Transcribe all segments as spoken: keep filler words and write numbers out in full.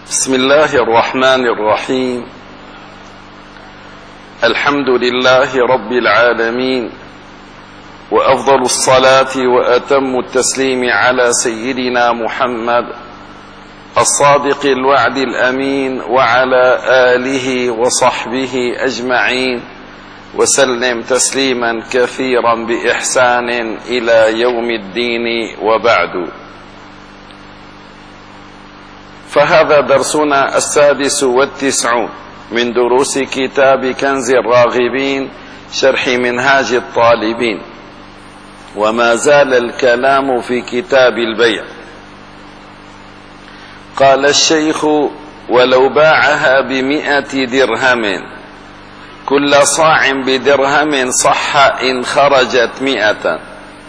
بسم الله الرحمن الرحيم. الحمد لله رب العالمين، وأفضل الصلاة وأتم التسليم على سيدنا محمد الصادق الوعد الأمين وعلى آله وصحبه أجمعين، وسلم تسليما كثيرا بإحسان إلى يوم الدين، وبعد. فهذا درسنا السادس والتسعون من دروس كتاب كنز الراغبين شرح منهاج الطالبين، وما زال الكلام في كتاب البيع. قال الشيخ: ولو باعها بمئة درهم كل صاع بدرهم صح إن خرجت مئة،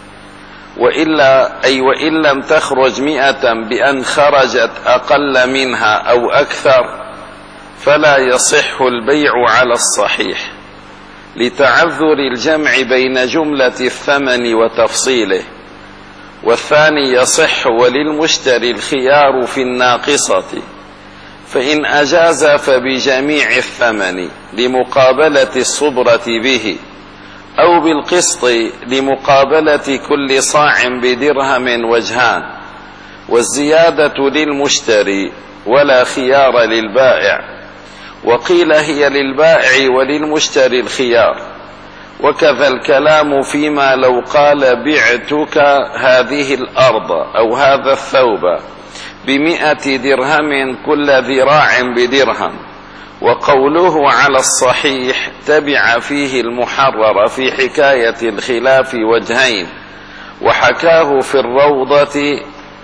وإلا أي وإن لم تخرج مئة بأن خرجت أقل منها أو أكثر فلا يصح البيع على الصحيح، لتعذر الجمع بين جملة الثمن وتفصيله. والثاني يصح وللمشتري الخيار في الناقصة، فإن أجاز فبجميع الثمن لمقابلة الصبرة به، أو بالقسط لمقابلة كل صاع بدرهم وجهان، والزيادة للمشتري ولا خيار للبائع. وقيل هي للبائع وللمشتري الخيار. وكذا الكلام فيما لو قال: بعتك هذه الأرض أو هذا الثوب بمئة درهم كل ذراع بدرهم، وقوله على الصحيح تبع فيه المحرر في حكاية الخلاف وجهين، وحكاه في الروضة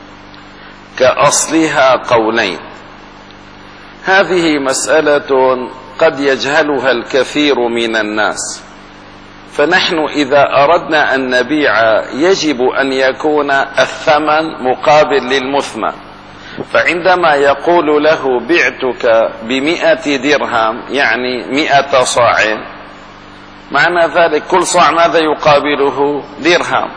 كأصلها قولين. هذه مسألة قد يجهلها الكثير من الناس، فنحن إذا أردنا أن نبيع يجب أن يكون الثمن مقابل للمثمن. فعندما يقول له: بعتك بمئة درهم، يعني مئة صاع، معنى ذلك كل صاع ماذا يقابله؟ درهم.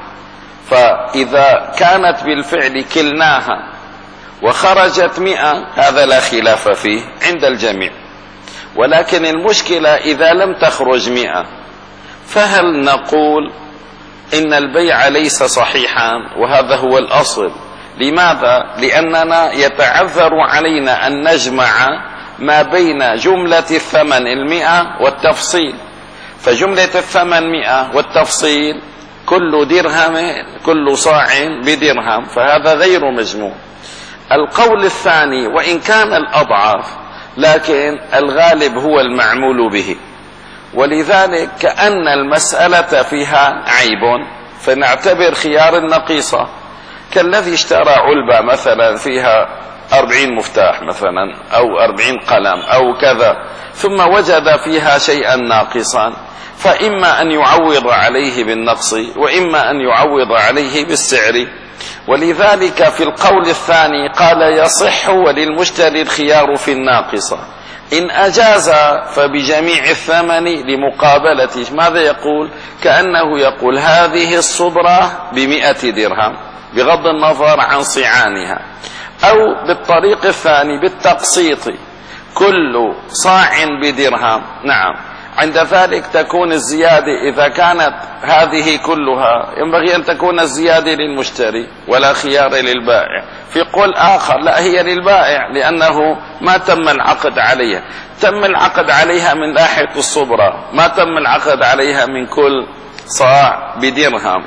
فإذا كانت بالفعل كلناها وخرجت مئة هذا لا خلاف فيه عند الجميع. ولكن المشكلة إذا لم تخرج مئة، فهل نقول إن البيع ليس صحيحا؟ وهذا هو الأصل. لماذا؟ لأننا يتعذر علينا أن نجمع ما بين جملة الثمن المئة والتفصيل. فجملة الثمن مئة والتفصيل كل درهم كل صاع بدرهم، فهذا غير مجموع. القول الثاني وإن كان الأضعف لكن الغالب هو المعمول به، ولذلك كأن المسألة فيها عيب، فنعتبر خيار النقيصة، كالذي اشترى علبة مثلا فيها أربعين مفتاح مثلا أو أربعين قلم أو كذا، ثم وجد فيها شيئا ناقصا، فإما أن يعوض عليه بالنقص وإما أن يعوض عليه بالسعر. ولذلك في القول الثاني قال: يصح وللمشتري الخيار في الناقصة، إن أجاز فبجميع الثمن لمقابلة. ماذا يقول؟ كأنه يقول: هذه الصبرة بمئة درهم بغض النظر عن صعانها. أو بالطريق الثاني بالتقسيط، كل صاع بدرهم. نعم، عند ذلك تكون الزيادة إذا كانت هذه كلها ينبغي أن تكون الزيادة للمشتري ولا خيار للبائع. في قول آخر لا، هي للبائع لأنه ما تم العقد عليها. تم العقد عليها من ناحية الصبرة، ما تم العقد عليها من كل صاع بدرهم.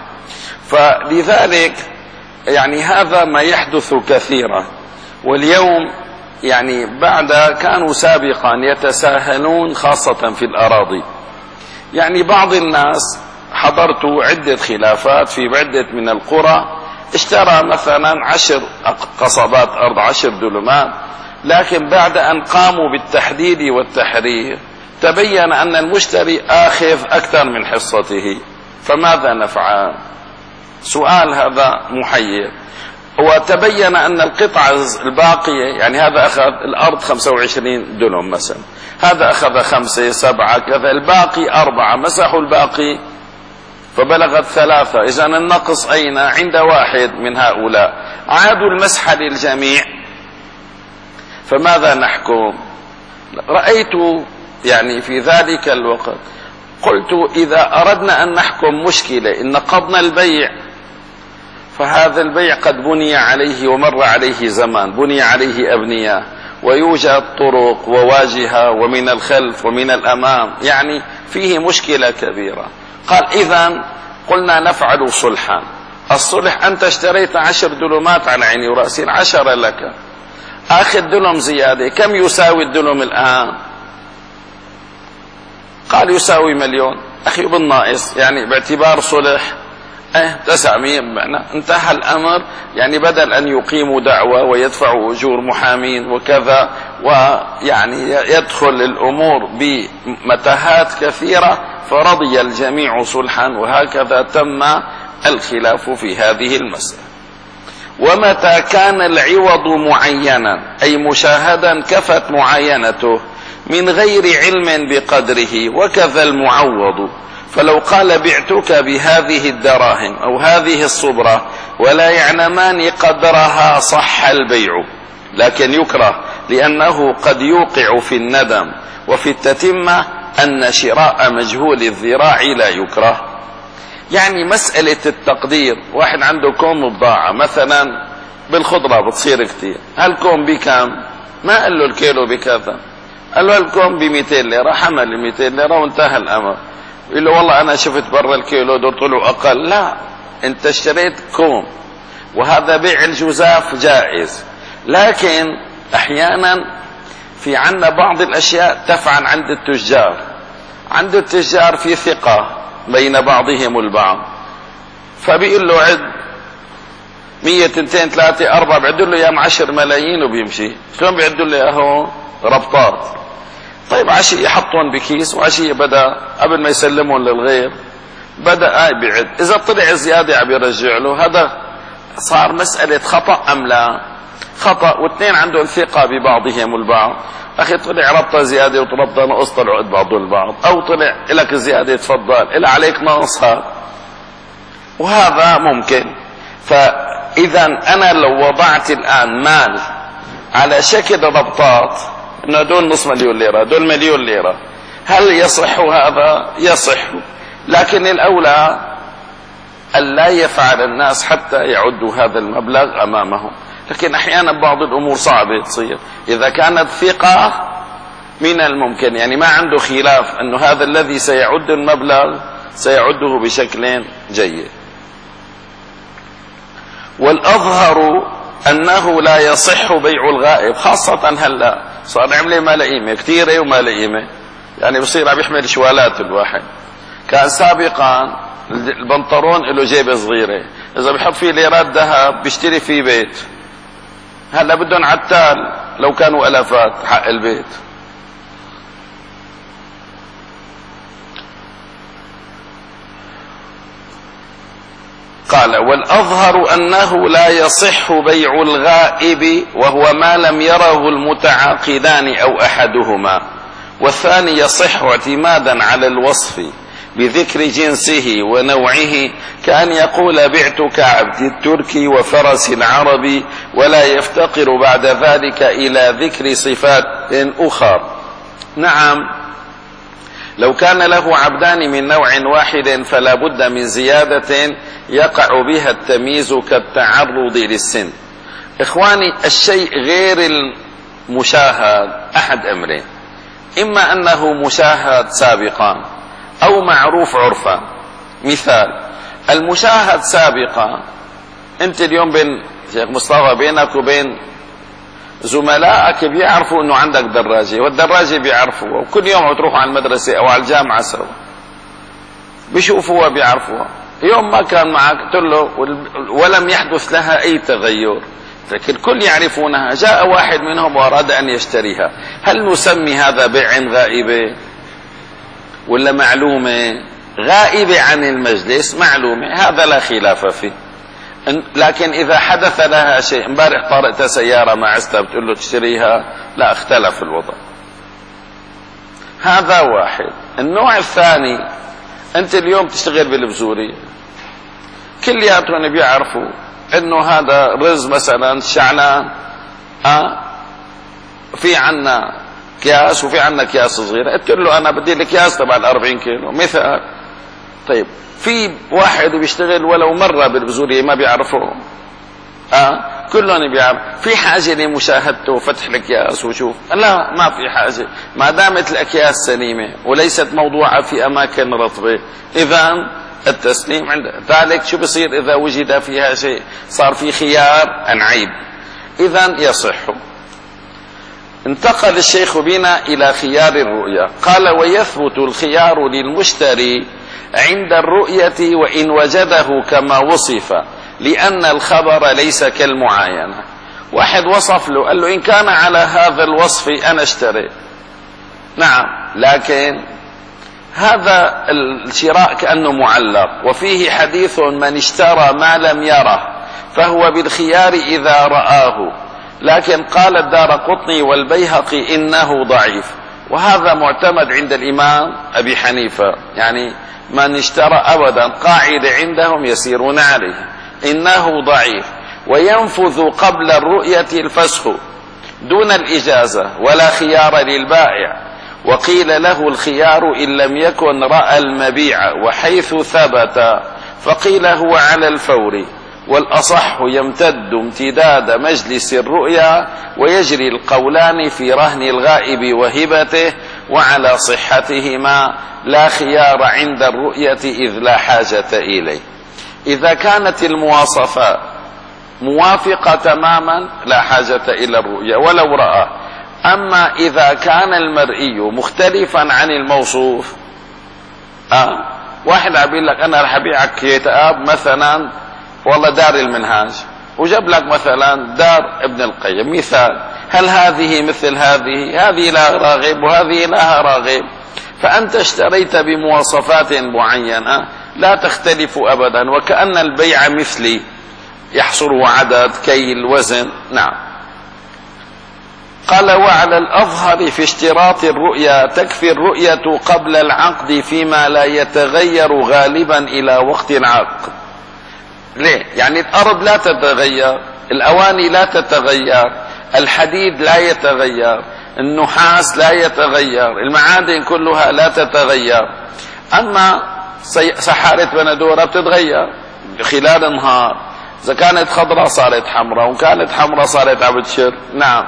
فلذلك يعني هذا ما يحدث كثيرا. واليوم يعني بعد كانوا سابقا يتساهلون خاصة في الأراضي. يعني بعض الناس حضرت عدة خلافات في عدة من القرى، اشترى مثلا عشر قصبات أرض، عشر دلمات، لكن بعد أن قاموا بالتحديد والتحرير تبين أن المشتري آخذ أكثر من حصته، فماذا نفعل؟ سؤال هذا محير. وتبين أن القطعة الباقية، يعني هذا أخذ الأرض خمسة وعشرين دلم مثلا، هذا أخذ خمسة سبعة كذا، الباقي أربعة، مسحوا الباقي فبلغت ثلاثة. إذن النقص أين؟ عند واحد من هؤلاء. عادوا المسح للجميع، فماذا نحكم؟ رأيت يعني في ذلك الوقت قلت إذا أردنا أن نحكم مشكلة إن نقضنا البيع، فهذا البيع قد بني عليه ومر عليه زمان، بني عليه أبنية ويوجد طرق وواجهة ومن الخلف ومن الأمام، يعني فيه مشكلة كبيرة. قال إذن قلنا نفعل صلحا. الصلح أنت اشتريت عشر دلومات على عيني ورأسي، عشرة لك، آخذ دلم زيادة، كم يساوي الدلم الآن؟ قال يساوي مليون. أخي بالناقص، يعني باعتبار صلح اه تسعمية بمعنى انتهى الأمر، يعني بدل أن يقيموا دعوة ويدفعوا أجور محامين وكذا ويعني يدخل الأمور بمتاهات كثيرة، فرضي الجميع صلحا، وهكذا تم الخلاف في هذه المسألة. ومتى كان العوض معينا أي مشاهدا كفت معاينته من غير علم بقدره، وكذا المعوض، فلو قال بعتك بهذه الدراهم أو هذه الصبرة ولا يعلمان قدرها صح البيع، لكن يكره لأنه قد يوقع في الندم، وفي التتمة أن شراء مجهول الذراع لا يكره. يعني مسألة التقدير، واحد عنده كوم بضاعة مثلا بالخضرة بتصير كتير، هالكوم بكام؟ ما قال له الكيلو بكذا، قال له الكوم بمئتين ليرة، حمل مئتين ليرة وانتهى الأمر. يقول له والله أنا شفت برا الكيلو دور طلعوا أقل. لا، أنت اشتريت كوم، وهذا بيع الجزاف جائز، لكن أحيانا في عنا بعض الأشياء تفعل عند التجار. عند التجار في ثقة بين بعضهم البعض، فبيقول له عد مية تنتين ثلاثة أربعة، بيعدوا له يا عشر ملايين وبيمشي. شلون بيعدوا له اهو ربطات؟ طيب عشية يحطون بكيس، وعشية بدأ قبل ما يسلمون للغير بدأ آي بيعد، إذا طلع زيادة عم يرجع له. هذا صار مسألة خطأ أم لا؟ خطأ، واثنين عندهم ثقة ببعضهم البعض. أخي طلع ربطة زيادة وطلبتها نقص، طلعوا قد بعض البعض، أو طلع لك زيادة تفضل إلا عليك ناقصها، وهذا ممكن. فإذا أنا لو وضعت الآن مال على شكل ربطات إنه دول نصف مليون ليرة، دول مليون ليرة، هل يصح هذا؟ يصح، لكن الأولى أن لا يفعل الناس حتى يعدوا هذا المبلغ أمامهم. لكن أحيانا بعض الأمور صعبة تصير، إذا كانت ثقة من الممكن، يعني ما عنده خلاف أنه هذا الذي سيعد المبلغ سيعده بشكل جيد. والأظهر أنه لا يصح بيع الغائب، خاصة هلا صار عمله ما لقيمة كثيرة وما لقيمة، يعني بصير عم يحمل شوالات الواحد. كان سابقا البنطلون له جيبة صغيرة، إذا بيحط فيه ليرات ذهب بيشتري فيه بيت. هلا بدهم عتال لو كانوا ألفات حق البيت. قال والأظهر أنه لا يصح بيع الغائب، وهو ما لم يره المتعاقدان أو أحدهما، والثاني يصح اعتمادا على الوصف بذكر جنسه ونوعه، كأن يقول بعتك عبد التركي وفرس العربي، ولا يفتقر بعد ذلك إلى ذكر صفات أخرى. نعم، لو كان له عبدان من نوع واحد فلا بد من زيادة يقع بها التمييز كالتعرض للسن. إخواني، الشيء غير المشاهد أحد أمرين: إما أنه مشاهد سابقا أو معروف عرفا. مثال: المشاهد سابقا، أنت اليوم بين شيخ مصطفى بينك وبين زملائك بيعرفوا أنه عندك دراجة، والدراجة بيعرفوها، وكل يوم تروحوا على المدرسة أو على الجامعة سوا، بيشوفوها بيعرفوها. يوم ما كان معك قلت له ولم يحدث لها أي تغير، لكن الكل يعرفونها، جاء واحد منهم وأراد أن يشتريها، هل نسمي هذا بيع غائبة ولا معلومة؟ غائبة عن المجلس، معلومة، هذا لا خلاف فيه. لكن إذا حدث لها شيء، امبارح طارئت سيارة مع عزتها بتقول له تشتريها، لا، اختلف الوضع. هذا واحد. النوع الثاني، أنت اليوم تشتغل بالبزورية، كلياتهم بيعرفوا إنه هذا رز مثلا شعلان، أه في عنا اكياس وفي عنا اكياس صغيرة، قلت له انا بدي الاكياس تبع الاربعين كيلو مثال. طيب في واحد بيشتغل ولو مرة بالبذورية ما بيعرفه، اه كلهم بيعرف، في حاجة لمشاهدته وفتح الاكياس وشوف؟ لا ما في حاجة، ما دامت الاكياس سليمة وليست موضوعة في اماكن رطبة، اذا التسليم عند ذلك. شو بصير اذا وجد فيها شيء؟ صار في خيار عن عيب، اذا يصح. انتقل الشيخ بنا الى خيار الرؤيا، قال ويثبت الخيار للمشتري عند الرؤية وان وجده كما وصف، لأن الخبر ليس كالمعاينة. واحد وصف له قال له إن كان على هذا الوصف أنا اشتري، نعم، لكن هذا الشراء كأنه معلق، وفيه حديث من اشترى ما لم يره فهو بالخيار إذا رآه، لكن قال الدارقطني والبيهقي إنه ضعيف، وهذا معتمد عند الإمام أبي حنيفة، يعني من اشترى أبدا قاعدة عندهم يسيرون عليه، إنه ضعيف. وينفذ قبل الرؤية الفسخ دون الإجازة ولا خيار للبائع، وقيل له الخيار إن لم يكن رأى المبيع، وحيث ثبت فقيل هو على الفور، والأصح يمتد امتداد مجلس الرؤيا، ويجري القولان في رهن الغائب وهبته، وعلى صحتهما لا خيار عند الرؤية إذ لا حاجة إليه. إذا كانت المواصفات موافقة تماما لا حاجة إلى الرؤية ولو رأى. أما إذا كان المرئي مختلفا عن الموصوف، آه واحد عبيل لك أنا رح أبيعك كتاب مثلا والله دار المنهاج، وجاب لك مثلا دار ابن القيم مثال، هل هذه مثل هذه؟ هذه لها راغب وهذه لها راغب، فأنت اشتريت بمواصفات معينة لا تختلف أبدا، وكأن البيع مثلي يحصره عدد كيل وزن. نعم. قال وعلى الأظهر في اشتراط الرؤيا تكفي الرؤية قبل العقد فيما لا يتغير غالبا إلى وقت العقد. ليه؟ يعني الأرض لا تتغير، الأواني لا تتغير، الحديد لا يتغير، النحاس لا يتغير، المعادن كلها لا تتغير. أما سحارة بندورة بتتغير خلال نهار، إذا كانت خضراء صارت حمراء، وكانت حمراء صارت عبتشر. نعم.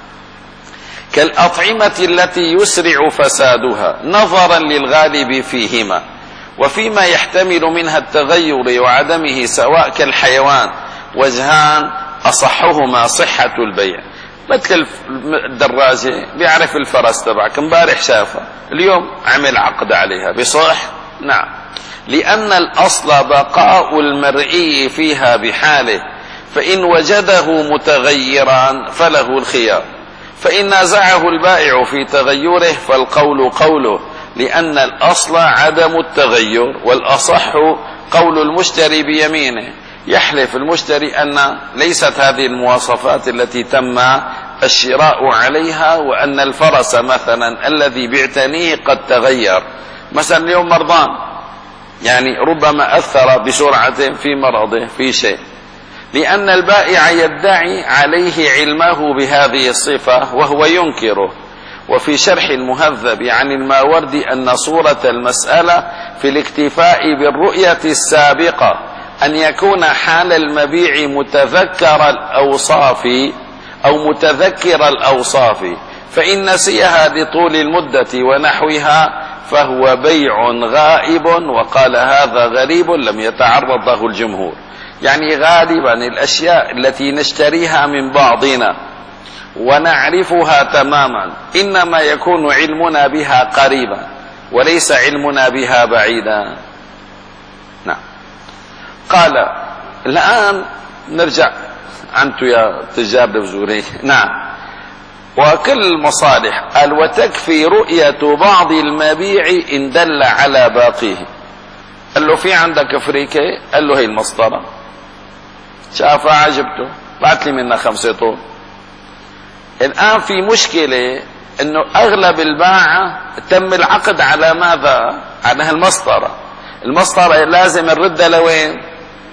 كالأطعمة التي يسرع فسادها نظرا للغالب فيهما، وفيما يحتمل منها التغير وعدمه سواء كالحيوان وجهان أصحهما صحة البيع. مثل الدراجة بيعرف الفرس تبعك امبارح شافها اليوم عمل عقد عليها بصح. نعم. لأن الأصل بقاء المرئي فيها بحاله، فإن وجده متغيرا فله الخيار، فإن نازعه البائع في تغيره فالقول قوله، لأن الأصل عدم التغير، والأصح قول المشتري بيمينه، يحلف المشتري أن ليست هذه المواصفات التي تم الشراء عليها، وأن الفرس مثلا الذي بعتنيه قد تغير، مثلا اليوم مرضان، يعني ربما أثر بسرعة في مرضه في شيء، لأن البائع يدعي عليه علمه بهذه الصفة وهو ينكره. وفي شرح المهذب عن الماوردي أن صورة المسألة في الاكتفاء بالرؤية السابقة أن يكون حال المبيع متذكر الأوصاف أو متذكر الأوصاف، فإن نسيها لطول المدة ونحوها فهو بيع غائب، وقال هذا غريب لم يتعرض له الجمهور. يعني غالبا الأشياء التي نشتريها من بعضنا ونعرفها تماما إنما يكون علمنا بها قريبا وليس علمنا بها بعيدا. نعم. قال الآن نرجع أنتم يا تجار البذورية. نعم. وكل المصالح قال وتكفي رؤية بعض المبيع إن دل على باقيه. قال له في عندك افريكة؟ قال له هي المسطرة، شافها عجبته بعت لي منها خمسة طول. الآن في مشكلة انه اغلب الباعة تم العقد على ماذا؟ على هالمسطرة. المسطرة لازم نردها لوين؟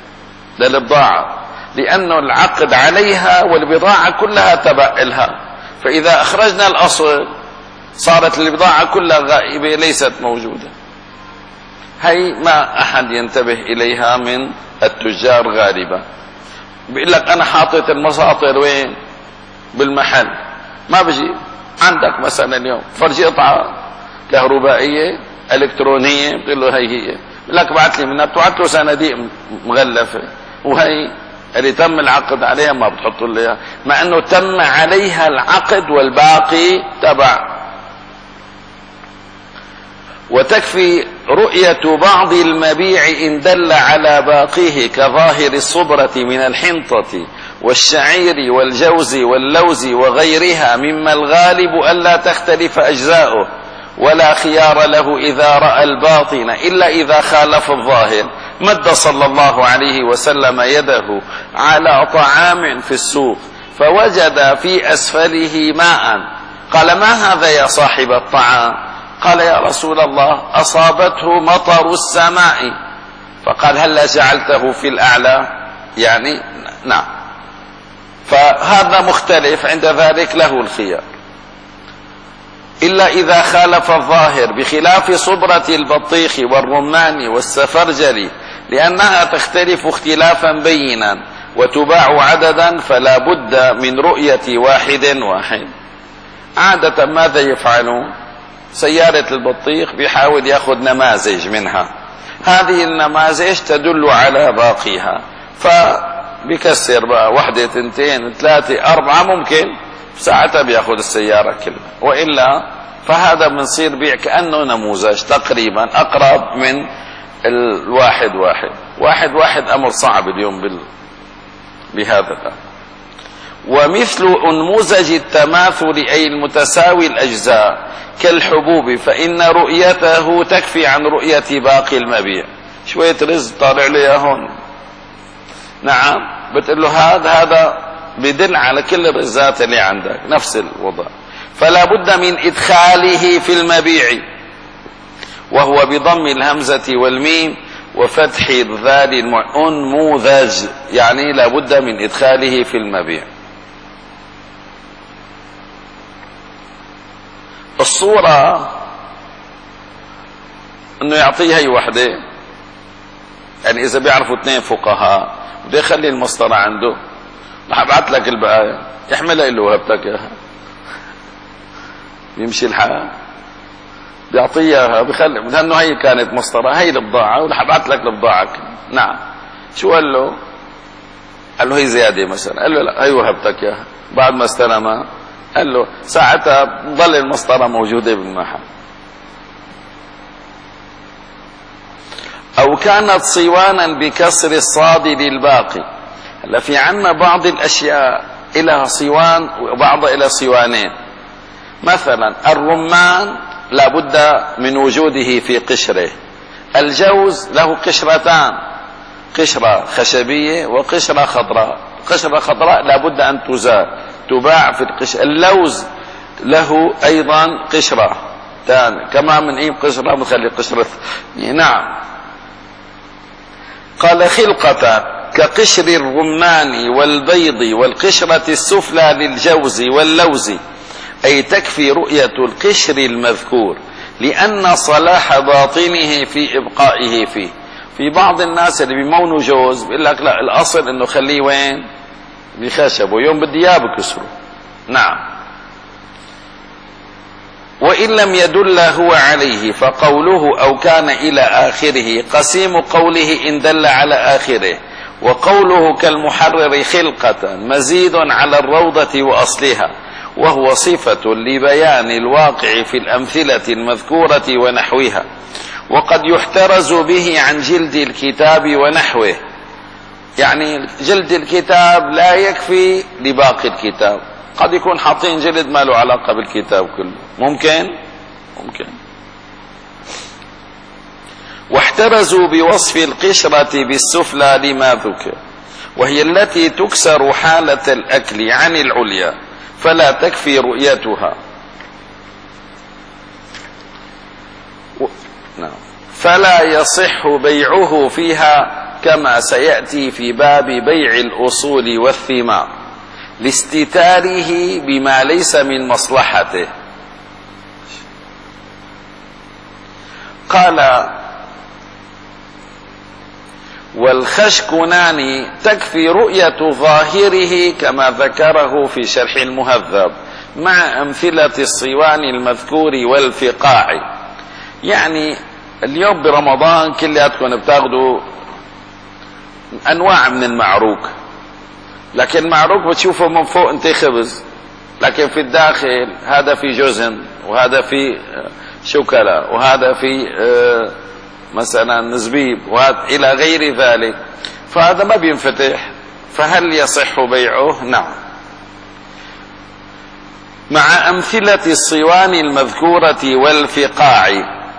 للبضاعة، لانه العقد عليها والبضاعة كلها تبع لها، فإذا أخرجنا الأصل صارت البضاعة كلها غائبة ليست موجودة. هي ما أحد ينتبه إليها من التجار غالبا. بيقول لك أنا حاطط المساطر وين؟ بالمحل. ما بجي عندك مثلا اليوم فرجي قطعة كهربائية إلكترونية، بتقول له هي هي، بيقول لك بعت لي منها، بتبعت له صناديق مغلفة، وهي اللي تم العقد عليها ما بتحط له اياها، مع انه تم عليها العقد والباقي تبع. وتكفي رؤية بعض المبيع إن دل على باقيه كظاهر الصبرة من الحنطة والشعير والجوز واللوز وغيرها، مما الغالب ألا تختلف أجزاؤه، ولا خيار له إذا رأى الباطن إلا إذا خالف الظاهر. مد صلى الله عليه وسلم يده على طعام في السوق فوجد في أسفله ماء، قال: ما هذا يا صاحب الطعام؟ قال: يا رسول الله أصابته مطر السماء. فقال: هلا جعلته في الأعلى؟ يعني نعم. فهذا مختلف، عند ذلك له الخيار إلا إذا خالف الظاهر، بخلاف صبرة البطيخ والرمان والسفرجل لأنها تختلف اختلافا بينا وتباع عددا، فلا بد من رؤية واحد واحد. عادة ماذا يفعلون؟ سيارة البطيخ بيحاول يأخذ نماذج منها، هذه النماذج تدل على باقيها، فبيكسر بقى واحدة تنتين ثلاثة أربعة، ممكن ساعتها بيأخذ السيارة كلها، وإلا فهذا بنصير بيع كأنه نموذج تقريبا أقرب من الواحد واحد. واحد واحد أمر صعب اليوم بال... بهذا الأمر. ومثل أنموذج التماثل أي المتساوي الأجزاء كالحبوب، فإن رؤيته تكفي عن رؤية باقي المبيع. شوية رز طالع لي هون، نعم، بتقول له هذا هذا بدل على كل الرزات اللي عندك، نفس الوضع. فلا بد من إدخاله في المبيع، وهو بضم الهمزة والميم وفتح الذال أنموذج، يعني لا بد من إدخاله في المبيع. الصورة انه يعطيه هي وحده، يعني اذا بيعرفوا اثنين فقهاء بده يخلي المسطرة عنده، رح ابعث لك البقايا يحملها له وهبتك اياها، يمشي الحال بيعطيها بخلي، لانه هي كانت مسطرة، هي البضاعة ورح ابعث لك البضاعة. نعم. شو قال له؟ قال له هي زيادة مثلا، قال له لا هي وهبتك اياها. بعد ما استلمها قال له ساعتها ضل المسطرة موجودة بالمحل. أو كانت صوانا بكسر الصاد للباقي. هلا في عنا بعض الأشياء إلى صوان وبعضها إلى صوانين. مثلا الرمان لا بد من وجوده في قشره. الجوز له قشرتان، قشرة خشبية وقشرة خضراء. قشرة خضراء لا بد أن تزال تباع في القشرة. اللوز له أيضا قشرة تاني، كما من أي قشرة بنخلي قشرة. نعم. قال خلقة كقشر الرمان والبيض والقشرة السفلى للجوز واللوز، أي تكفي رؤية القشر المذكور لأن صلاح باطنه في إبقائه فيه. في بعض الناس اللي بيمونوا جوز بيقول لك لا الأصل إنه خليه وين؟ بخشب، ويوم بدي إياه بكسره. نعم. وإن لم يدل هو عليه فقوله أو كان إلى آخره قسيم قوله إن دل على آخره، وقوله كالمحرر خلقة مزيد على الروضة وأصلها، وهو صفة لبيان الواقع في الأمثلة المذكورة ونحوها. وقد يحترز به عن جلد الكتاب ونحوه، يعني جلد الكتاب لا يكفي لباقي الكتاب، قد يكون حاطين جلد ما له علاقة بالكتاب كله، ممكن ممكن واحترزوا بوصف القشرة بالسفلى لما ذكر، وهي التي تكسر حالة الأكل عن العليا فلا تكفي رؤيتها. و... نعم. فلا يصح بيعه فيها كما سيأتي في باب بيع الأصول والثمار، لاستتاره بما ليس من مصلحته. قال: والخشكنان تكفي رؤية ظاهره كما ذكره في شرح المهذب مع أمثلة الصوان المذكور والفقاع. يعني اليوم برمضان كلياتكم بتاخذوا أنواع من المعروك، لكن المعروك بتشوفه من فوق انت خبز، لكن في الداخل هذا في جزن، وهذا في شوكولا، وهذا في مثلا زبيب، وهذا إلى غير ذلك، فهذا ما بينفتح، فهل يصح بيعه؟ نعم. مع أمثلة الصوان المذكورة والفقاع،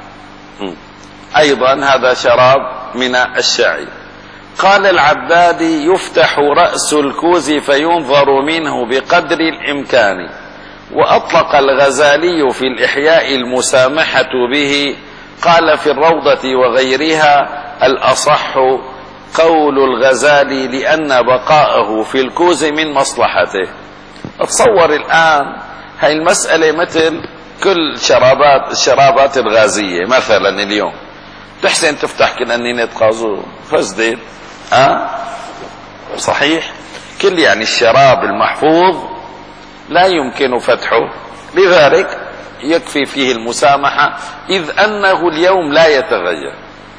أيضا هذا شراب من الشعير. قال العبادي: يفتح رأس الكوز فينظر منه بقدر الإمكان. وأطلق الغزالي في الإحياء المسامحة به، قال في الروضة وغيرها: الأصح قول الغزالي لأن بقاءه في الكوز من مصلحته. اتصور الآن هاي المسألة مثل كل شرابات الشرابات الغازية مثلا اليوم تحسن تفتح كنانينة قازو فزدت أه؟ صحيح، كل يعني الشراب المحفوظ لا يمكن فتحه، لذلك يكفي فيه المسامحة، إذ أنه اليوم لا يتغير.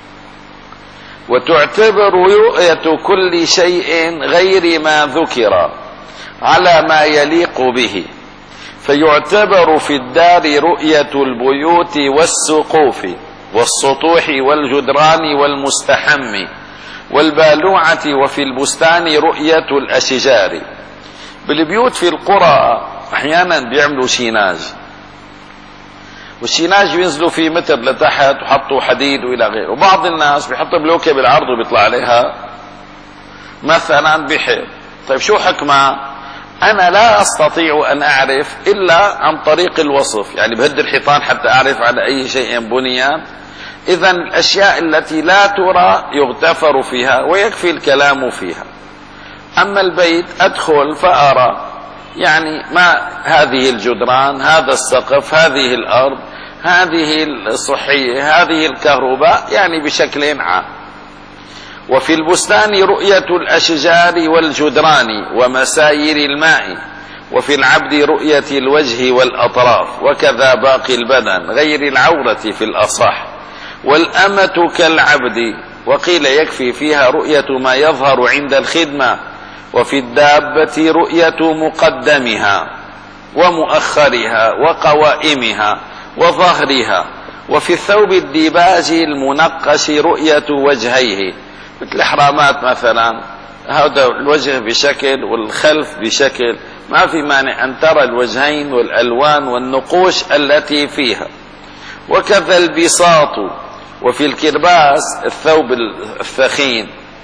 وتعتبر رؤية كل شيء غير ما ذكر على ما يليق به، فيعتبر في الدار رؤية البيوت والسقوف والسطوح والجدران والمستحم والبالوعة، وفي البستان رؤية الأشجار. بالبيوت في القرى أحيانا بيعملوا شيناج، والشيناج بينزلوا فيه متر لتحت وحطوا حديد وإلى غيره، وبعض الناس بيحطوا بلوكة بالعرض وبيطلع عليها مثلا بحر. طيب شو حكمة؟ أنا لا أستطيع أن أعرف إلا عن طريق الوصف، يعني بهد الحيطان حتى أعرف على أي شيء بنيان. إذن الأشياء التي لا ترى يغتفر فيها ويكفي الكلام فيها. أما البيت أدخل فأرى يعني ما هذه الجدران، هذا السقف، هذه الأرض، هذه الصحية، هذه الكهرباء، يعني بشكل عام. وفي البستان رؤية الأشجار والجدران ومساير الماء. وفي العبد رؤية الوجه والأطراف، وكذا باقي البدن غير العورة في الأصح. والأمة كالعبد، وقيل يكفي فيها رؤية ما يظهر عند الخدمة. وفي الدابة رؤية مقدمها ومؤخرها وقوائمها وظهرها. وفي الثوب الديباج المنقش رؤية وجهيه، مثل حرامات مثلا، هذا الوجه بشكل والخلف بشكل، ما في مانع أن ترى الوجهين والألوان والنقوش التي فيها. وكذا البساط. وفي الكرباس الثوب الثخين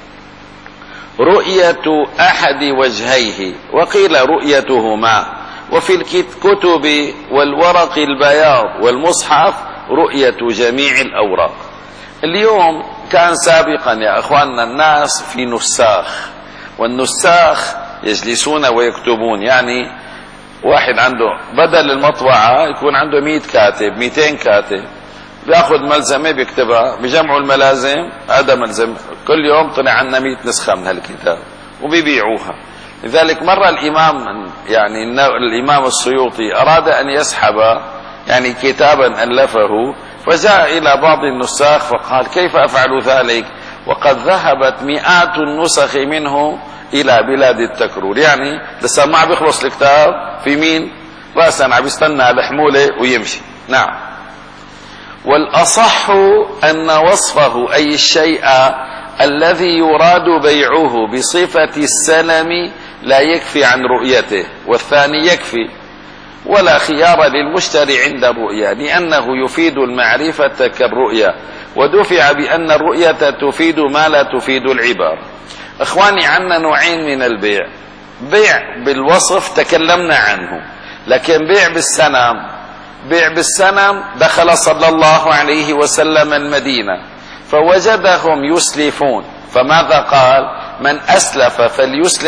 رؤية أحد وجهيه، وقيل رؤيتهما. وفي الكتب والورق البياض والمصحف رؤية جميع الأوراق. اليوم كان سابقا يا أخواننا الناس في نساخ، والنساخ يجلسون ويكتبون، يعني واحد عنده بدل المطبعة يكون عنده مئة كاتب مئتين كاتب، بياخذ ملزمة بيكتبها، بجمعوا الملازم، هذا ملزم كل يوم طلع عنا مئة نسخة من هالكتاب وبيبيعوها. لذلك مرة الإمام يعني الإمام السيوطي أراد أن يسحب يعني كتابا ألفه، فجاء إلى بعض النساخ فقال: كيف أفعل ذلك وقد ذهبت مئات النسخ منه إلى بلاد التكرور؟ يعني لسه ما بيخلص الكتاب، في مين رأسا عم يستنى الحمولة ويمشي. نعم. والأصح أن وصفه أي الشيء الذي يراد بيعه بصفة السلم لا يكفي عن رؤيته، والثاني يكفي، ولا خيار للمشتري عند الرؤيا، لأنه يفيد المعرفة كالرؤيا، ودفع بأن الرؤية تفيد ما لا تفيد العبارة. إخواني، عنا نوعين من البيع: بيع بالوصف تكلمنا عنه، لكن بيع بالسنم. بيع بالسنم دخل صلى الله عليه وسلم المدينة فوجدهم يسلفون، فماذا قال؟ من أسلف فليسلف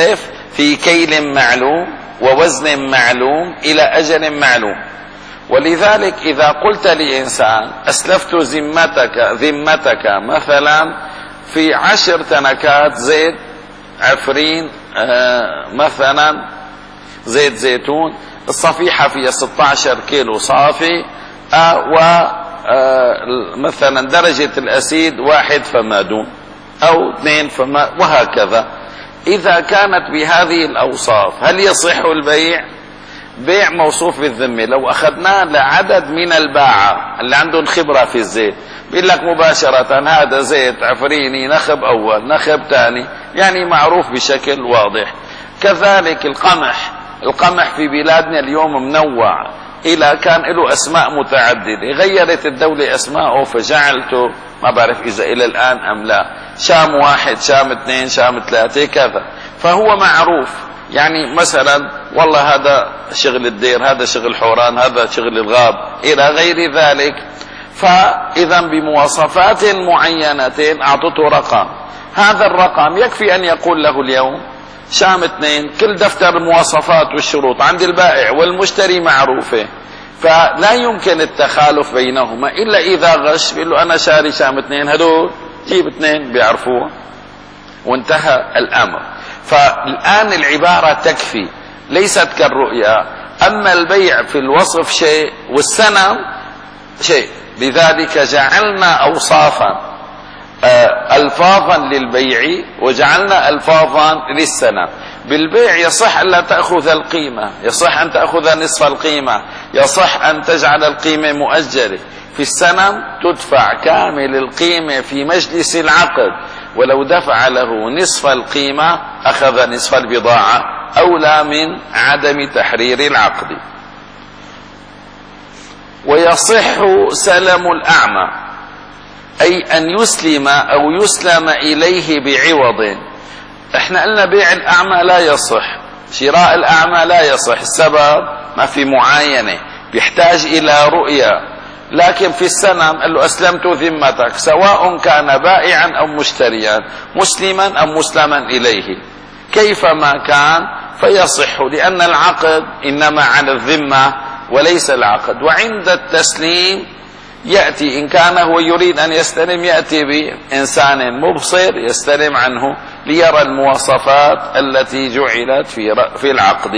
في كيل معلوم ووزن معلوم إلى أجل معلوم. ولذلك إذا قلت لإنسان أسلفت ذمتك ذمتك مثلا في عشر تنكات زيت عفرين آه مثلا زيت زيتون، الصفيحة فيها ستة عشر كيلو صافي، آه و آه مثلا درجة الأسيد واحد فما دون أو اثنين فما، وهكذا. إذا كانت بهذه الأوصاف هل يصح البيع؟ بيع موصوف بالذمة لو أخذناه لعدد من الباعة اللي عندهم خبرة في الزيت، بيقول لك مباشرة هذا زيت عفريني نخب أول نخب ثاني، يعني معروف بشكل واضح. كذلك القمح، القمح في بلادنا اليوم منوع إلى كان له أسماء متعددة، غيرت الدولة أسماءه فجعلته ما بعرف إذا إلى الآن أم لا، شام واحد شام اثنين شام ثلاثة كذا، فهو معروف. يعني مثلا والله هذا شغل الدير، هذا شغل حوران، هذا شغل الغاب إلى غير ذلك. فإذا بمواصفات معينة أعطته رقم، هذا الرقم يكفي أن يقول له اليوم شام اثنين، كل دفتر المواصفات والشروط عند البائع والمشتري معروفة، فلا يمكن التخالف بينهما إلا إذا غش بيقول له أنا شاري شام اثنين، هدول جيب اثنين بيعرفوه وانتهى الأمر. فالآن العبارة تكفي ليست كالرؤيا، أما البيع في الوصف شيء والسنة شيء. لذلك جعلنا أوصافا ألفاظا للبيع وجعلنا ألفاظا للسنة. بالبيع يصح أن لا تأخذ القيمة، يصح أن تأخذ نصف القيمة، يصح أن تجعل القيمة مؤجلة. في السنة تدفع كامل القيمة في مجلس العقد، ولو دفع له نصف القيمة أخذ نصف البضاعة أولى من عدم تحرير العقد. ويصح سلم الأعمى، أي أن يسلم أو يسلم إليه بعوض. احنا قلنا بيع الأعمى لا يصح، شراء الأعمى لا يصح، السبب ما في معاينة، بيحتاج إلى رؤية. لكن في السنة قال له أسلمت ذمتك، سواء كان بائعا أو مشتريا، مسلما أو مسلما إليه، كيفما كان فيصح، لأن العقد إنما على الذمة وليس العقد. وعند التسليم يأتي إن كان هو يريد أن يستلم يأتي بإنسان مبصر يستلم عنه ليرى المواصفات التي جعلت في في العقد.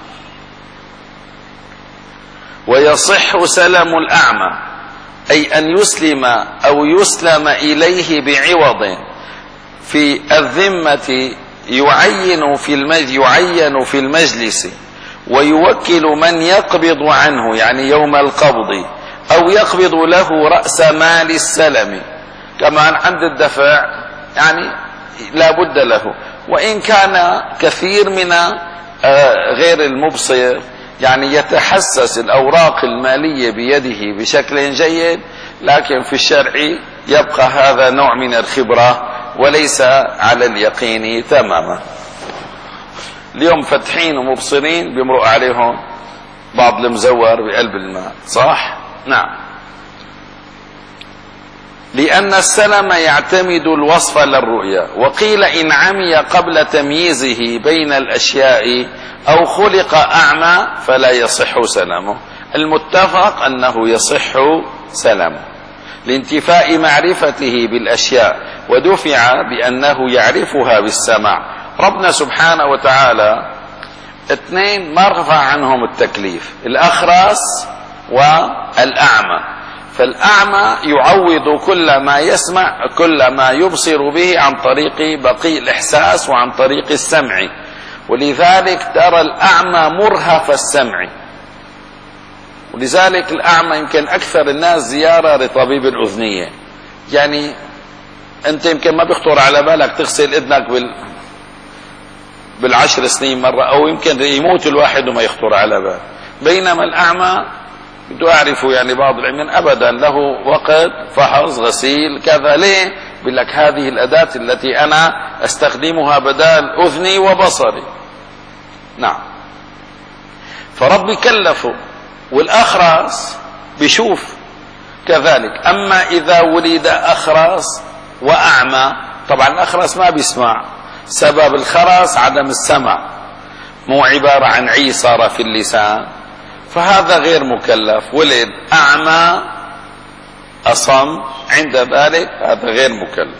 ويصح سلم الأعمى، أي أن يسلم أو يسلم إليه بعوض في الذمة يعين في المجلس يعين في المجلس ويوكل من يقبض عنه، يعني يوم القبض، أو يقبض له رأس مال السلم. كمان عند الدفع يعني لا بد له، وإن كان كثير من غير المبصر يعني يتحسس الأوراق المالية بيده بشكل جيد، لكن في الشرع يبقى هذا نوع من الخبرة وليس على اليقين تماما. اليوم فتحين ومبصرين بيمرق عليهم بعض المزور بقلب الماء، صح؟ نعم. لأن السلم يعتمد الوصف للرؤيا. وقيل إن عمي قبل تمييزه بين الأشياء أو خلق أعمى فلا يصح سلمه. المتفق أنه يصح سلمه لانتفاء معرفته بالأشياء، ودفع بأنه يعرفها بالسمع. ربنا سبحانه وتعالى اثنين ما رفع عنهم التكليف، الأخرس والأعمى. فالأعمى يعوض كل ما يسمع كل ما يبصر به عن طريق بقي الإحساس وعن طريق السمع، ولذلك ترى الأعمى مرهف السمع. ولذلك الأعمى يمكن أكثر الناس زيارة لطبيب الأذنية. يعني أنت يمكن ما بيخطر على بالك تغسل إذنك بال بالعشر سنين مرة، أو يمكن يموت الواحد وما يخطر على باله. بينما الأعمى بده أعرفه، يعني بعض العلماء أبدا له وقت فحص غسيل كذا. ليه؟ بيقول لك هذه الأداة التي أنا أستخدمها بدال أذني وبصري. نعم. فربي كلفه. والأخرس بيشوف كذلك. أما إذا ولد أخرس وأعمى، طبعا الأخرس ما بيسمع، سبب الخرس عدم السمع، مو عبارة عن عي صار في اللسان، فهذا غير مكلف. ولد أعمى أصم عند ذلك هذا غير مكلف.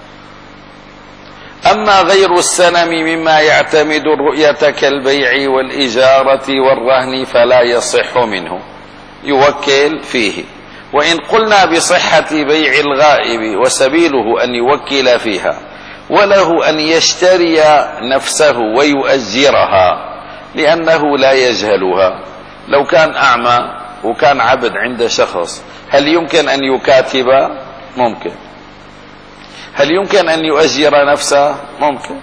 أما غير السنم مما يعتمد الرؤية كالبيع والإجارة والرهن فلا يصح منه، يوكل فيه. وإن قلنا بصحة بيع الغائب وسبيله أن يوكل فيها، وله أن يشتري نفسه ويؤجرها لأنه لا يجهلها. لو كان أعمى وكان عبد عند شخص هل يمكن أن يكاتب؟ ممكن. هل يمكن أن يؤجر نفسه؟ ممكن.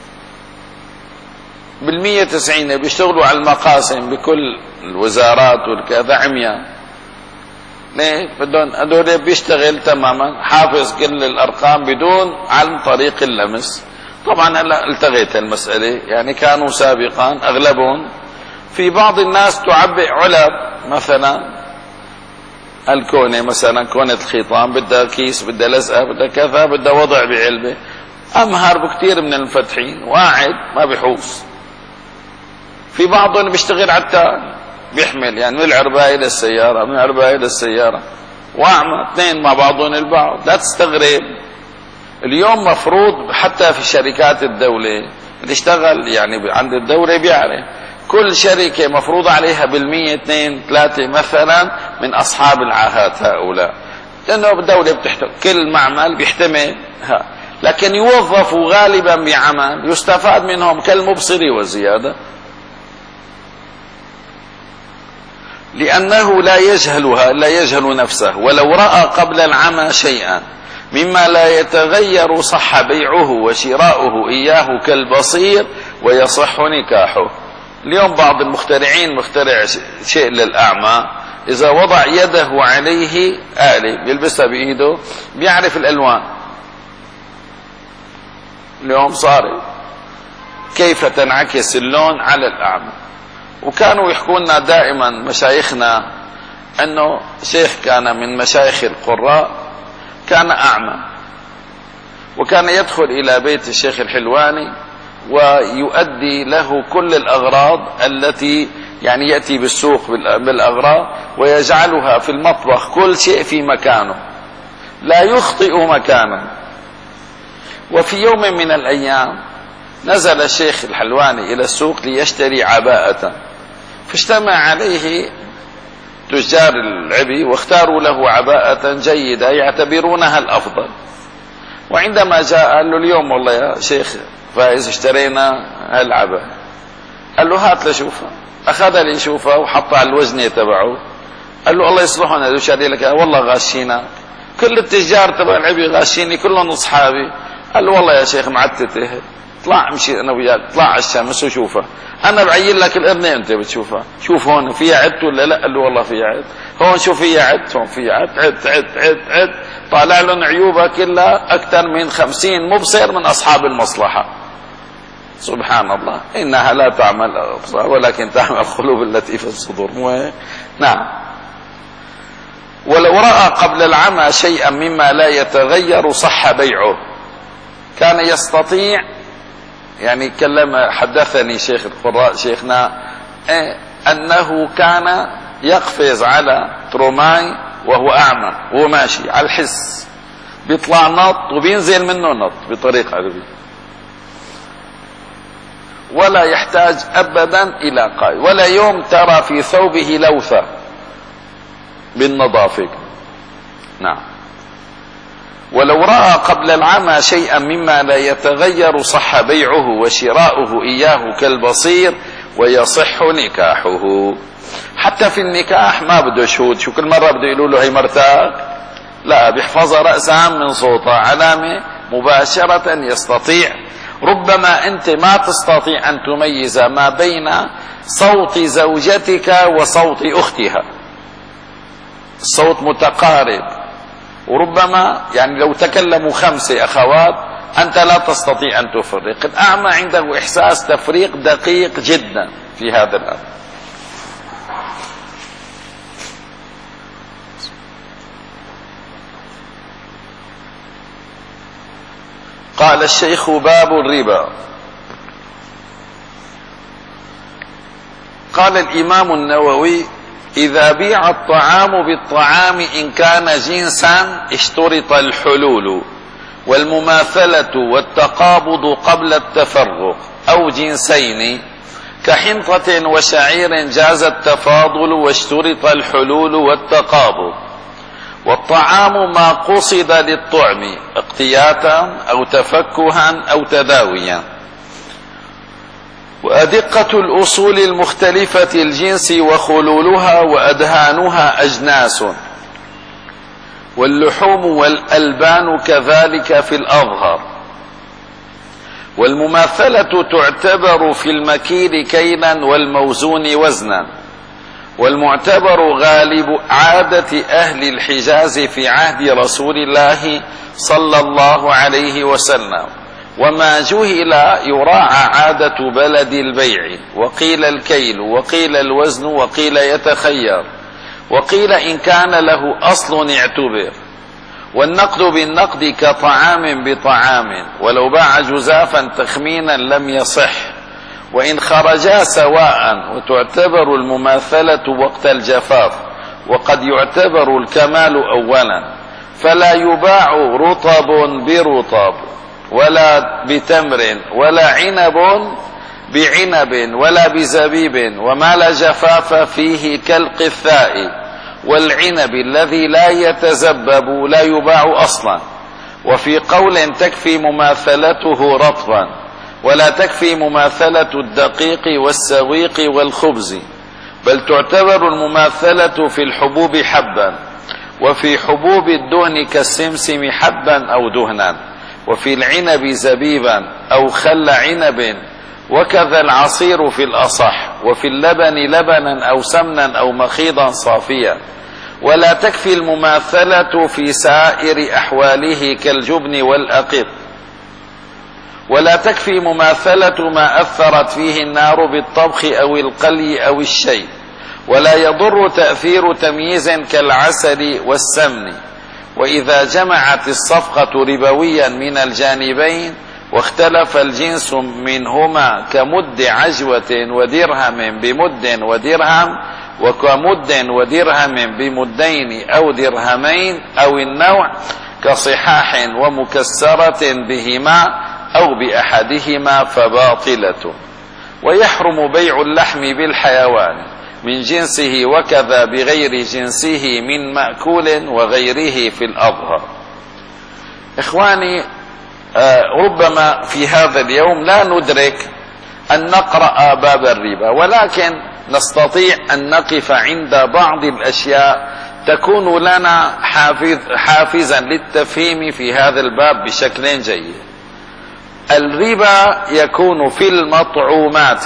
بالمية تسعين بيشتغلوا على المقاسم بكل الوزارات والكذا عميان، ليه؟ بدون هذول بيشتغل تماما حافظ كل الأرقام بدون علم طريق اللمس. طبعا هلا التغيت المسألة، يعني كانوا سابقا أغلبهم. في بعض الناس تعبئ علب مثلا الكونة، مثلا كونة الخيطان بدها كيس، بدها لزقة، بدها كذا، بدها وضع بعلبة. أمهر بكتير من المفتحين واعد ما بيحوص. في بعضهم بيشتغل عتال بيحمل، يعني من العرباية للسيارة، من العرباية للسيارة، واعمى اثنين مع بعضهم البعض. لا تستغرب، اليوم مفروض حتى في شركات الدولة اللي اشتغل يعني عند الدولة بيعرف كل شركة مفروض عليها بالمية اثنين ثلاثة مثلا من أصحاب العاهات هؤلاء، لأنه الدولة بتحتوي كل معمل بيحتمل ها. لكن يوظفوا غالبا بعمل يستفاد منهم كالمبصر وزيادة، لأنه لا يجهلها، لا يجهل نفسه. ولو رأى قبل العمى شيئا مما لا يتغير صح بيعه وشراؤه إياه كالبصير ويصح نكاحه. اليوم بعض المخترعين مخترع شيء للأعمى، إذا وضع يده عليه آلة بيلبسها بإيده بيعرف الألوان. اليوم صار كيف تنعكس اللون على الأعمى. وكانوا يحكوا لنا دائما مشايخنا أنه شيخ كان من مشايخ القراء كان أعمى، وكان يدخل إلى بيت الشيخ الحلواني ويؤدي له كل الأغراض التي يعني يأتي بالسوق بالأغراض ويجعلها في المطبخ، كل شيء في مكانه لا يخطئ مكانا. وفي يوم من الأيام نزل الشيخ الحلواني إلى السوق ليشتري عباءة، فاجتمع عليه تجار العبي واختاروا له عباءة جيدة يعتبرونها الأفضل. وعندما جاء قال له اليوم والله يا شيخ فايز اشترينا هالعباءة. قال له هات لشوفها. أخذ لي شوفها وحطها على الوزنة تبعه. قال له الله يصلحنا هذا شاري لك، والله غاشينا كل التجار تبع العبي غاشيني كلهم أصحابي. قال له والله يا شيخ معتته، اطلع امشي انا وياك، اطلع على الشمس وشوفها، انا بعين لك القرنة انت بتشوفها. شوف هون فيها عد ولا لا؟ قال له والله فيها عد. هون شوف فيها عد، هون فيها عد، عد عد عد عد. طالع لهم عيوبها كلها اكثر من خمسين مبصر من اصحاب المصلحة. سبحان الله، انها لا تعمل الابصار ولكن تعمل القلوب التي في الصدور. نعم. ولو رأى قبل العمى شيئا مما لا يتغير صح بيعه. كان يستطيع، يعني كلم حدثني شيخ القراء شيخنا إيه أنه كان يقفز على تروماي وهو أعمى وهو ماشي على الحس، بيطلع نط وبينزل منه نط بطريقة عربية، ولا يحتاج أبدا إلى قائد، ولا يوم ترى في ثوبه لوثة بالنظافة. نعم. ولو رأى قبل العمى شيئا مما لا يتغير صح بيعه وشراؤه إياه كالبصير ويصح نكاحه. حتى في النكاح ما بده شهود، شو كل مرة بده يقولوا له هي مرتاك؟ لا، بيحفظها رأسا من صوتها، علامة مباشرة يستطيع. ربما أنت ما تستطيع أن تميز ما بين صوت زوجتك وصوت أختها، الصوت متقارب، وربما يعني لو تكلموا خمسة أخوات أنت لا تستطيع أن تفرق. الأعمى عنده إحساس تفريق دقيق جدا في هذا الأمر. قال الشيخ: باب الربا. قال الإمام النووي: إذا بيع الطعام بالطعام إن كان جنسا اشترط الحلول والمماثلة والتقابض قبل التفرق، أو جنسين كحنطة وشعير جاز التفاضل واشترط الحلول والتقابض. والطعام ما قصد للطعم اقتياتا أو تفكها أو تداويا. وأدقة الأصول المختلفة الجنس وخلولها وأدهانها أجناس، واللحوم والألبان كذلك في الأظهر. والمماثلة تعتبر في المكيل كيلا والموزون وزنا، والمعتبر غالب عادة أهل الحجاز في عهد رسول الله صلى الله عليه وسلم. وما جهل يراعى عادة بلد البيع، وقيل الكيل وقيل الوزن وقيل يتخير، وقيل إن كان له أصل اعتبر. والنقد بالنقد كطعام بطعام، ولو باع جزافا تخمينا لم يصح، وإن خرجا سواء. وتعتبر المماثلة وقت الجفاف، وقد يعتبر الكمال أولا، فلا يباع رطب برطب ولا بتمر ولا عنب بعنب ولا بزبيب، وما لا جفاف فيه كالقثاء والعنب الذي لا يتزبب لا يباع أصلا. وفي قول تكفي مماثلته رطبا، ولا تكفي مماثلة الدقيق والسويق والخبز، بل تعتبر المماثلة في الحبوب حبا، وفي حبوب الدهن كالسمسم حبا أو دهنا، وفي العنب زبيبا أو خل عنب، وكذا العصير في الأصح، وفي اللبن لبنا أو سمنا أو مخيضا صافيا. ولا تكفي المماثلة في سائر أحواله كالجبن والأقط. ولا تكفي مماثلة ما أثرت فيه النار بالطبخ أو القلي أو الشيء. ولا يضر تأثير تمييز كالعسل والسمن. وإذا جمعت الصفقة ربويا من الجانبين واختلف الجنس منهما كمد عجوة ودرهم بمد ودرهم، وكمد ودرهم بمدين أو درهمين، أو النوع كصحاح ومكسرة بهما أو بأحدهما فباطلة. ويحرم بيع اللحم بالحيوان من جنسه، وكذا بغير جنسه من مأكول وغيره في الأظهر. إخواني، آه ربما في هذا اليوم لا ندرك أن نقرأ باب الربا، ولكن نستطيع أن نقف عند بعض الأشياء تكون لنا حافز حافزا للتفهيم في هذا الباب بشكل جيد. الربا يكون في المطعومات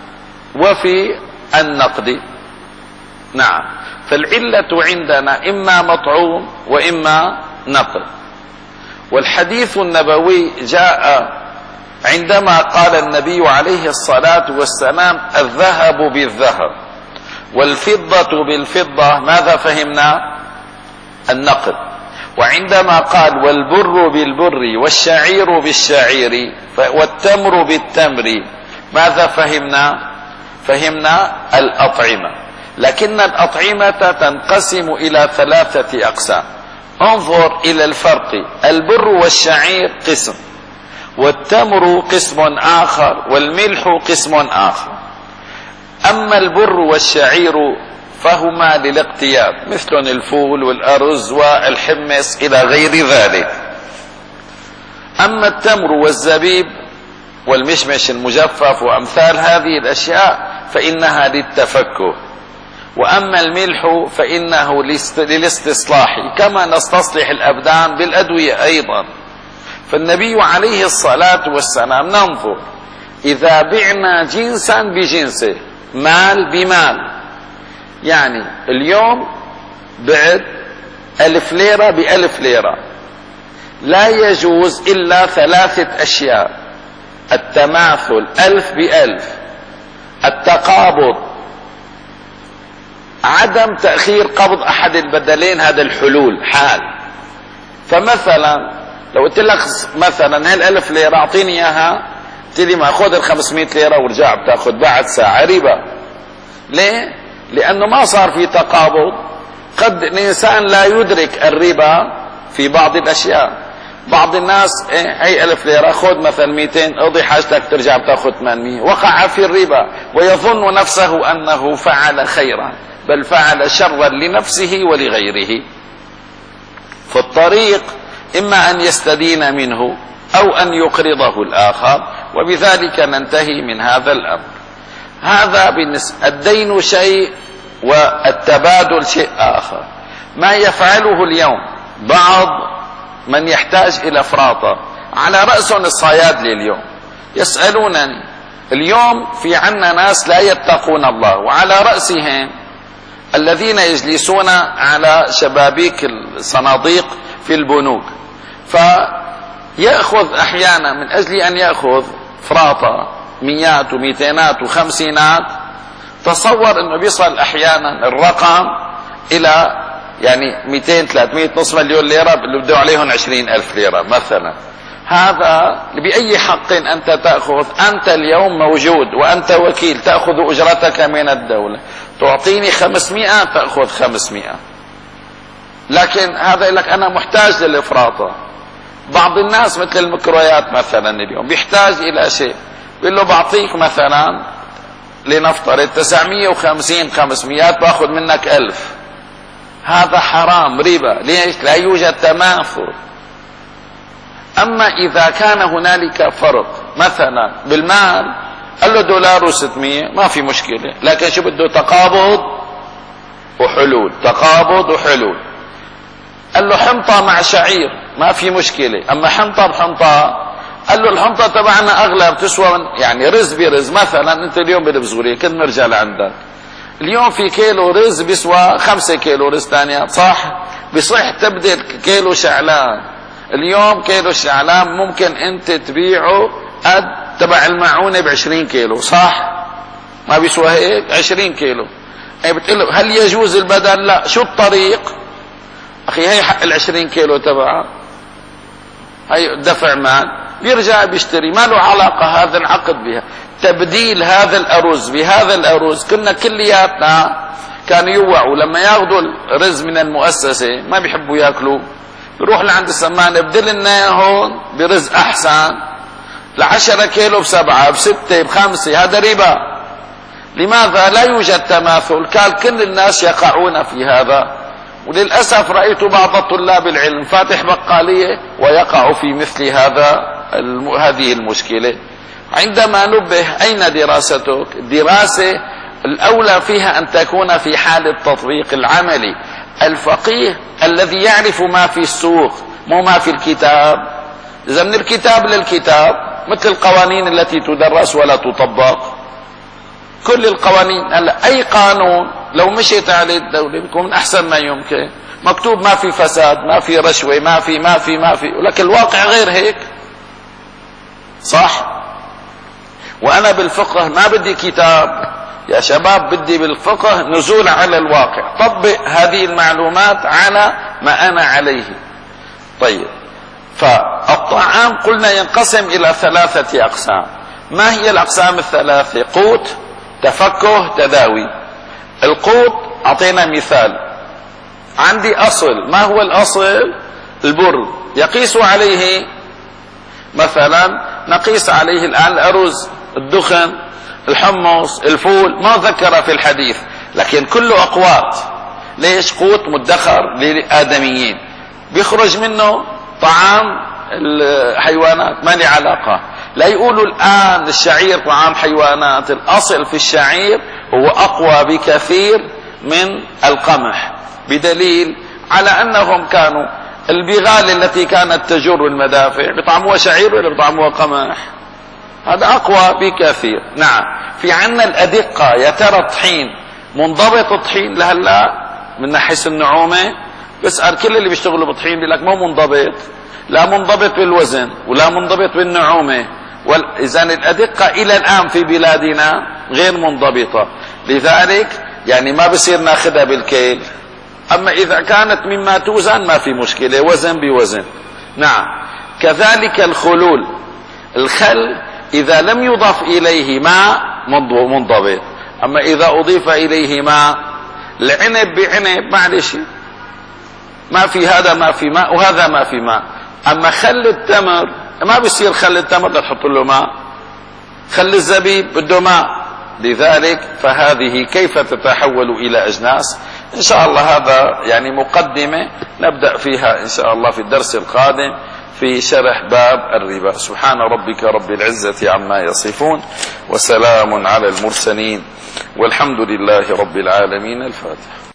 وفي النقد. نعم، فالعلة عندنا إما مطعوم وإما نقد. والحديث النبوي جاء عندما قال النبي عليه الصلاة والسلام: الذهب بالذهب والفضة بالفضة، ماذا فهمنا؟ النقد. وعندما قال: والبر بالبر والشعير بالشعير والتمر بالتمر، ماذا فهمنا؟ فهمنا الأطعمة. لكن الأطعمة تنقسم إلى ثلاثة أقسام. انظر إلى الفرق: البر والشعير قسم، والتمر قسم آخر، والملح قسم آخر. أما البر والشعير فهما للاقتياد، مثل الفول والأرز والحمص إلى غير ذلك. أما التمر والزبيب والمشمش المجفف وأمثال هذه الأشياء فإنها للتفكه. وأما الملح فإنه للاستصلاح، كما نستصلح الأبدان بالأدوية أيضا. فالنبي عليه الصلاة والسلام ننظر: إذا بعنا جنسا بجنسه، مال بمال، يعني اليوم بعت ألف ليرة بألف ليرة، لا يجوز إلا ثلاثة أشياء: التماثل ألف بألف، التقابض، عدم تأخير قبض أحد البدلين، هذا الحلول حال. فمثلا لو قلت لك مثلا هالألف ليرة أعطيني إياها، قلت لي ما أخذ الخمسمائة ليرة ورجع بتاخذ بعد ساعة، ربا. ليه؟ لأنه ما صار في تقابض. قد الإنسان لا يدرك الربا في بعض الأشياء. بعض الناس ايه هي ألف ليرة خذ مثلا مئتين اقضي حاجتك ترجع بتاخذ ثمانمئة، وقع في الربا ويظن نفسه أنه فعل خيرا، بل فعل شرا لنفسه ولغيره. في الطريق إما أن يستدين منه أو أن يقرضه الآخر، وبذلك ننتهي من هذا الأمر. هذا بالنسبة الدين شيء والتبادل شيء آخر. ما يفعله اليوم بعض من يحتاج إلى فراطة، على رأسهم الصيادلة اليوم يسألونني. اليوم في عنا ناس لا يتقون الله، وعلى رأسهم الذين يجلسون على شبابيك الصناديق في البنوك، فيأخذ أحيانا من أجل أن يأخذ فراطة مئات ومئتينات وخمسينات. تصور أنه بيصل أحيانا الرقم إلى يعني مئتين ثلاثمئة نصف مليون ليرة اللي بدوا عليهم عشرين ألف ليرة مثلا. هذا بأي حق أنت تأخذ؟ أنت اليوم موجود وأنت وكيل، تأخذ أجرتك من الدولة، تعطيني خمسمئة تأخذ خمسمئة. لكن هذا يقول لك أنا محتاج للإفراطة. بعض الناس مثل الميكرويات مثلا اليوم بيحتاج إلى شيء، بيقول له بعطيك مثلا لنفترض تسعمئة وخمسين خمسمئة باخذ منك ألف. هذا حرام ربا. ليش؟ لا يوجد تماثل. أما إذا كان هنالك فرق مثلا بالمال، قال له دولار وستمئة ما في مشكلة، لكن شو بده؟ تقابض وحلول، تقابض وحلول. قال له حنطة مع شعير ما في مشكلة، أما حنطة بحنطة، قال له الحنطة تبعنا أغلى بتسوى من يعني رز برز. مثلا أنت اليوم بالبزغورية كنت نرجع لعندك، اليوم في كيلو رز بيسوى خمسة كيلو رز ثانية، صح؟ بصح تبدل كيلو شعلان. اليوم كيلو الشعلان ممكن أنت تبيعه قد تبع المعونة بعشرين كيلو، صح؟ ما بيسوى هيك عشرين كيلو. أي بتقول له هل يجوز البدل؟ لا. شو الطريق؟ أخي هي حق العشرين كيلو تبعه، هي دفع مال، بيرجع بيشتري، ما له علاقة هذا العقد بها. تبديل هذا الأرز بهذا الأرز. كنا كلياتنا كانوا يوعوا لما ياخذوا الرز من المؤسسة ما بيحبوا ياكلوا، بيروح لعند السمان ابدل لنا هون برز أحسن، لعشرة كيلو بسبعة بستة بخمسة. هذا ربا. لماذا؟ لا يوجد تماثل. كان كل الناس يقعون في هذا، وللأسف رأيت بعض طلاب العلم فاتح بقالية ويقع في مثل هذا هذه المشكلة. عندما نبه أين دراستك؟ الدراسة الأولى فيها أن تكون في حال التطبيق العملي. الفقيه الذي يعرف ما في السوق مو ما في الكتاب. إذا من الكتاب للكتاب مثل القوانين التي تدرس ولا تطبق. كل القوانين هلا أي قانون لو مشيت عليه الدولة بيكون أحسن ما يمكن، مكتوب ما في فساد، ما في رشوة، ما في ما في ما في، ولكن الواقع غير هيك، صح؟ وأنا بالفقه ما بدي كتاب يا شباب، بدي بالفقه نزول على الواقع، طبق هذه المعلومات على ما أنا عليه. طيب، فالطعام قلنا ينقسم إلى ثلاثة أقسام. ما هي الأقسام الثلاثة؟ قوت، تفكه، تداوي. القوت أعطينا مثال. عندي أصل، ما هو الأصل؟ البر، يقيس عليه مثلا، نقيس عليه الآن الأرز، الدخن، الحمص، الفول، ما ذكر في الحديث، لكن كله أقوات. ليش؟ قوت مدخر للآدميين، بيخرج منه طعام الحيوانات، ما لي علاقة. لا يقولوا الآن الشعير طعام حيوانات، الأصل في الشعير هو أقوى بكثير من القمح، بدليل على أنهم كانوا البغال التي كانت تجر المدافع بطعموها شعير ولا بطعموها قمح؟ هذا أقوى بكثير. نعم. في عنا الأدقة، يا ترى الطحين منضبط؟ الطحين لهلا من ناحية النعومة، بسأل كل اللي بيشتغلوا بالطحين بيقول لك مو منضبط، لا منضبط بالوزن ولا منضبط بالنعومة. إذا الأدقة إلى الآن في بلادنا غير منضبطة، لذلك يعني ما بصير ناخذها بالكيل. أما إذا كانت مما توزن ما في مشكلة، وزن بوزن. نعم. كذلك الخلول، الخل إذا لم يضاف إليه ماء منضبط، أما إذا أضيف إليه ماء، العنب بعنب معلش ما في هذا ما في ماء وهذا ما في ماء. أما خل التمر ما بيصير خل التمر تحط له ماء، خل الزبيب بده ماء. لذلك فهذه كيف تتحول إلى أجناس؟ إن شاء الله هذا يعني مقدمة نبدأ فيها إن شاء الله في الدرس القادم في شرح باب الربا. سبحان ربك رب العزة عما يصفون وسلام على المرسلين والحمد لله رب العالمين. الفاتحة.